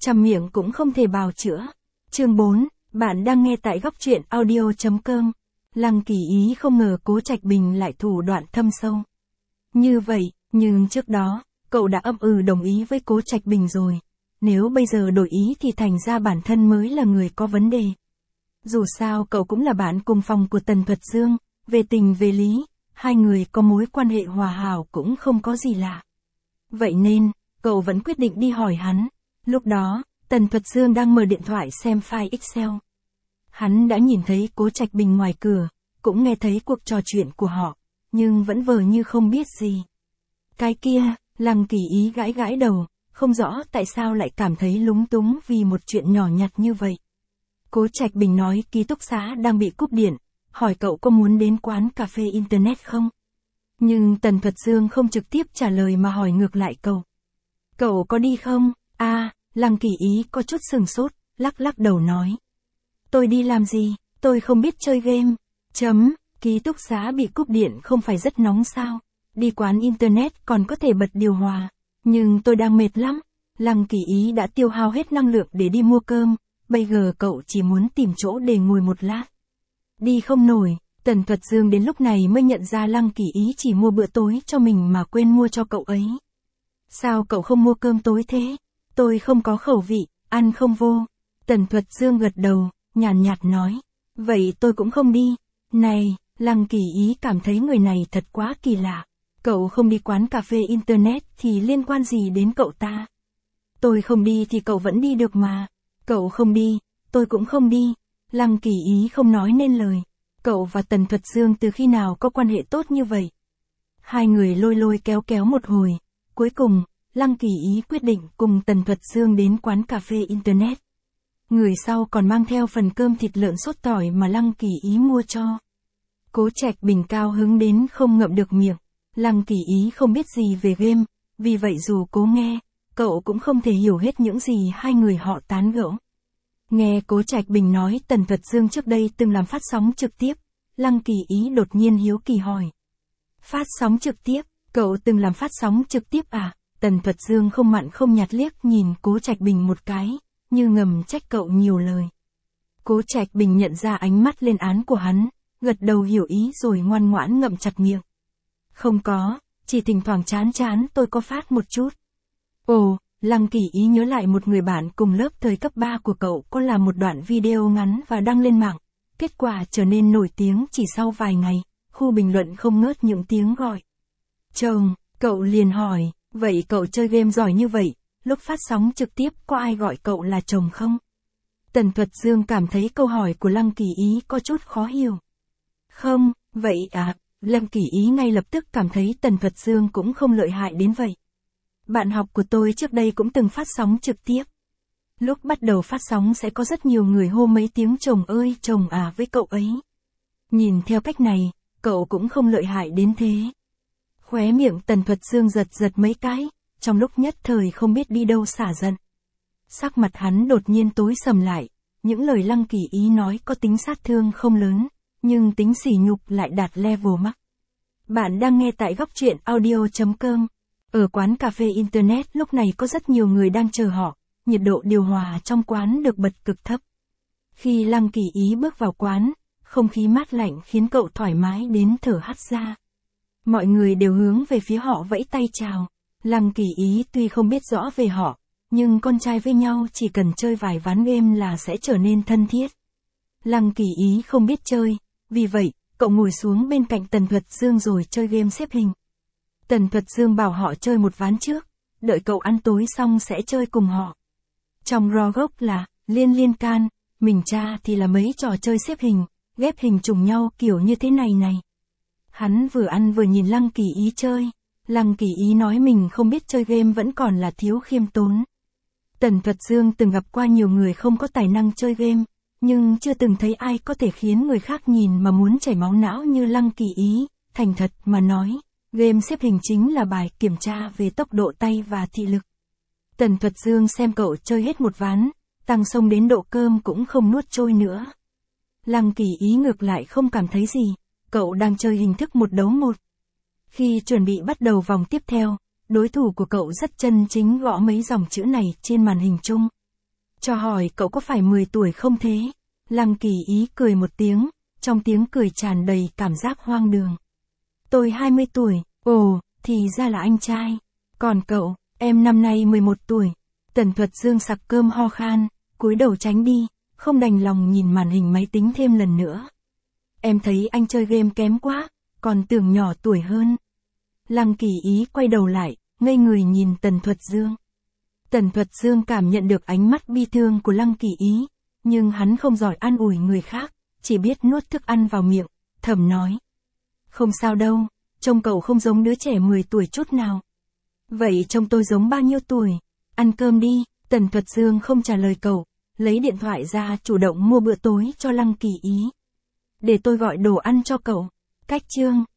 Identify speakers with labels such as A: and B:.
A: trăm miệng cũng không thể bào chữa. Chương 4, bạn đang nghe tại góc truyện audio.com. Lăng Kỳ Ý không ngờ Cố Trạch Bình lại thủ đoạn thâm sâu như vậy, nhưng trước đó, cậu đã âm đồng ý với Cố Trạch Bình rồi. Nếu bây giờ đổi ý thì thành ra bản thân mới là người có vấn đề. Dù sao cậu cũng là bạn cùng phòng của Tần Thuật Dương, về tình về lý, hai người có mối quan hệ hòa hảo cũng không có gì lạ. Vậy nên, cậu vẫn quyết định đi hỏi hắn. Lúc đó, Tần Thuật Dương đang mở điện thoại xem file Excel. Hắn đã nhìn thấy Cố Trạch Bình ngoài cửa, cũng nghe thấy cuộc trò chuyện của họ, nhưng vẫn vờ như không biết gì. Cái kia, Lăng Kỳ Ý gãi gãi đầu, không rõ tại sao lại cảm thấy lúng túng vì một chuyện nhỏ nhặt như vậy. Cố Trạch Bình nói ký túc xá đang bị cúp điện, hỏi cậu có muốn đến quán cà phê Internet không? Nhưng Tần Thuật Dương không trực tiếp trả lời mà hỏi ngược lại cậu. Cậu có đi không? Lăng Kỳ Ý có chút sừng sốt, lắc đầu nói. Tôi đi làm gì? Tôi không biết chơi game. Ký túc xá bị cúp điện không phải rất nóng sao? Đi quán Internet còn có thể bật điều hòa. Nhưng tôi đang mệt lắm. Lăng Kỳ Ý đã tiêu hao hết năng lượng để đi mua cơm. Bây giờ cậu chỉ muốn tìm chỗ để ngồi một lát. Đi không nổi. Tần Thuật Dương đến lúc này mới nhận ra Lăng Kỳ Ý chỉ mua bữa tối cho mình mà quên mua cho cậu ấy. Sao cậu không mua cơm tối thế? Tôi không có khẩu vị, ăn không vô. Tần Thuật Dương gật đầu, nhàn nhạt nói. Vậy tôi cũng không đi. Này, Lăng Kỳ Ý cảm thấy người này thật quá kỳ lạ. Cậu không đi quán cà phê Internet thì liên quan gì đến cậu ta? Tôi không đi thì cậu vẫn đi được mà. Cậu không đi, tôi cũng không đi. Lăng Kỳ Ý không nói nên lời. Cậu và Tần Thuật Dương từ khi nào có quan hệ tốt như vậy? Hai người lôi kéo một hồi. Cuối cùng, Lăng Kỳ Ý quyết định cùng Tần Thuật Dương đến quán cà phê Internet. Người sau còn mang theo phần cơm thịt lợn sốt tỏi mà Lăng Kỳ Ý mua cho. Cố Trạch Bình cao hứng đến không ngậm được miệng. Lăng Kỳ Ý không biết gì về game, vì vậy dù cố nghe, cậu cũng không thể hiểu hết những gì hai người họ tán gẫu. Nghe Cố Trạch Bình nói Tần Thuật Dương trước đây từng làm phát sóng trực tiếp, Lăng Kỳ Ý đột nhiên hiếu kỳ hỏi. Phát sóng trực tiếp, cậu từng làm phát sóng trực tiếp à? Tần Thuật Dương không mặn không nhạt liếc nhìn Cố Trạch Bình một cái, như ngầm trách cậu nhiều lời. Cố Trạch Bình nhận ra ánh mắt lên án của hắn, gật đầu hiểu ý rồi ngoan ngoãn ngậm chặt miệng. Không có, chỉ thỉnh thoảng chán tôi có phát một chút. Ồ, Lăng Kỳ Ý nhớ lại một người bạn cùng lớp thời cấp 3 của cậu có làm một đoạn video ngắn và đăng lên mạng. Kết quả trở nên nổi tiếng chỉ sau vài ngày, khu bình luận không ngớt những tiếng gọi. Chồng, cậu liền hỏi, vậy cậu chơi game giỏi như vậy, lúc phát sóng trực tiếp có ai gọi cậu là chồng không? Tần Thuật Dương cảm thấy câu hỏi của Lăng Kỳ Ý có chút khó hiểu. Không, vậy à? Lăng Kỳ Ý ngay lập tức cảm thấy Tần Thuật Dương cũng không lợi hại đến vậy. Bạn học của tôi trước đây cũng từng phát sóng trực tiếp. Lúc bắt đầu phát sóng sẽ có rất nhiều người hô mấy tiếng chồng ơi chồng à với cậu ấy. Nhìn theo cách này, cậu cũng không lợi hại đến thế. Khóe miệng Tần Thuật Dương giật mấy cái, trong lúc nhất thời không biết đi đâu xả giận. Sắc mặt hắn đột nhiên tối sầm lại, những lời Lăng Kỳ Ý nói có tính sát thương không lớn, nhưng tính sỉ nhục lại đạt level max. Bạn đang nghe tại góc truyện audio.com. Ở quán cà phê Internet lúc này có rất nhiều người đang chờ họ, nhiệt độ điều hòa trong quán được bật cực thấp. Khi Lăng Kỳ Ý bước vào quán, không khí mát lạnh khiến cậu thoải mái đến thở hắt ra. Mọi người đều hướng về phía họ vẫy tay chào. Lăng Kỳ Ý tuy không biết rõ về họ, nhưng con trai với nhau chỉ cần chơi vài ván game là sẽ trở nên thân thiết. Lăng Kỳ Ý không biết chơi, vì vậy, cậu ngồi xuống bên cạnh Tần Thuật Dương rồi chơi game xếp hình. Tần Thuật Dương bảo họ chơi một ván trước, đợi cậu ăn tối xong sẽ chơi cùng họ. Trong raw gốc là, liên can, mình cha thì là mấy trò chơi xếp hình, ghép hình trùng nhau kiểu như thế này. Hắn vừa ăn vừa nhìn Lăng Kỳ Ý chơi. Lăng Kỳ Ý nói mình không biết chơi game vẫn còn là thiếu khiêm tốn. Tần Thuật Dương từng gặp qua nhiều người không có tài năng chơi game, nhưng chưa từng thấy ai có thể khiến người khác nhìn mà muốn chảy máu não như Lăng Kỳ Ý. Thành thật mà nói, game xếp hình chính là bài kiểm tra về tốc độ tay và thị lực. Tần Thuật Dương xem cậu chơi hết một ván, tăng sông đến độ cơm cũng không nuốt trôi nữa. Lăng Kỳ Ý ngược lại không cảm thấy gì, cậu đang chơi hình thức 1-1. Khi chuẩn bị bắt đầu vòng tiếp theo, đối thủ của cậu rất chân chính gõ mấy dòng chữ này trên màn hình chung. Cho hỏi cậu có phải 10 tuổi không thế? Lăng Kỳ Ý cười một tiếng, trong tiếng cười tràn đầy cảm giác hoang đường. Tôi 20 tuổi, ồ, thì ra là anh trai. Còn cậu, em năm nay 11 tuổi. Tần Thuật Dương sặc cơm ho khan, cúi đầu tránh đi, không đành lòng nhìn màn hình máy tính thêm lần nữa. Em thấy anh chơi game kém quá, còn tưởng nhỏ tuổi hơn. Lăng Kỳ Ý quay đầu lại, ngây người nhìn Tần Thuật Dương. Tần Thuật Dương cảm nhận được ánh mắt bi thương của Lăng Kỳ Ý, nhưng hắn không giỏi an ủi người khác, chỉ biết nuốt thức ăn vào miệng, thầm nói. Không sao đâu, trông cậu không giống đứa trẻ 10 tuổi chút nào. Vậy trông tôi giống bao nhiêu tuổi? Ăn cơm đi. Tần Thuật Dương không trả lời cậu, lấy điện thoại ra chủ động mua bữa tối cho Lăng Kỳ Ý. Để tôi gọi đồ ăn cho cậu. Cách chương